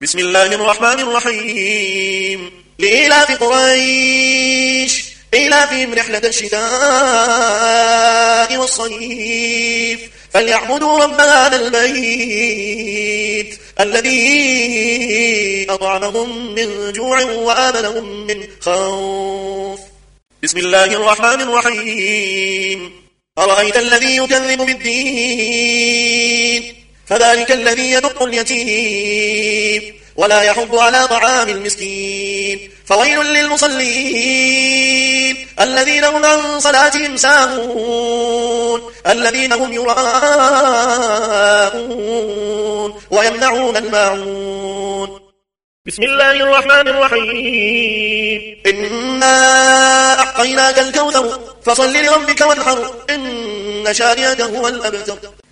بسم الله الرحمن الرحيم لإيلاف قريش إيلافهم رحلة الشتاء والصيف فليعبدوا رب هذا البيت الذي أطعمهم من جوع وآمنهم من خوف. بسم الله الرحمن الرحيم أرأيت الذي يكذب بالدين فذلك الذي يدق اليتيم ولا يحض على طعام المسكين فويل للمصلين الذين هم عن صلاتهم ساهون الذين هم يراءون ويمنعون الماعون. بسم الله الرحمن الرحيم إنا أعطيناك الكوثر فصل لربك وانحر إن شانئك هو الأبتر.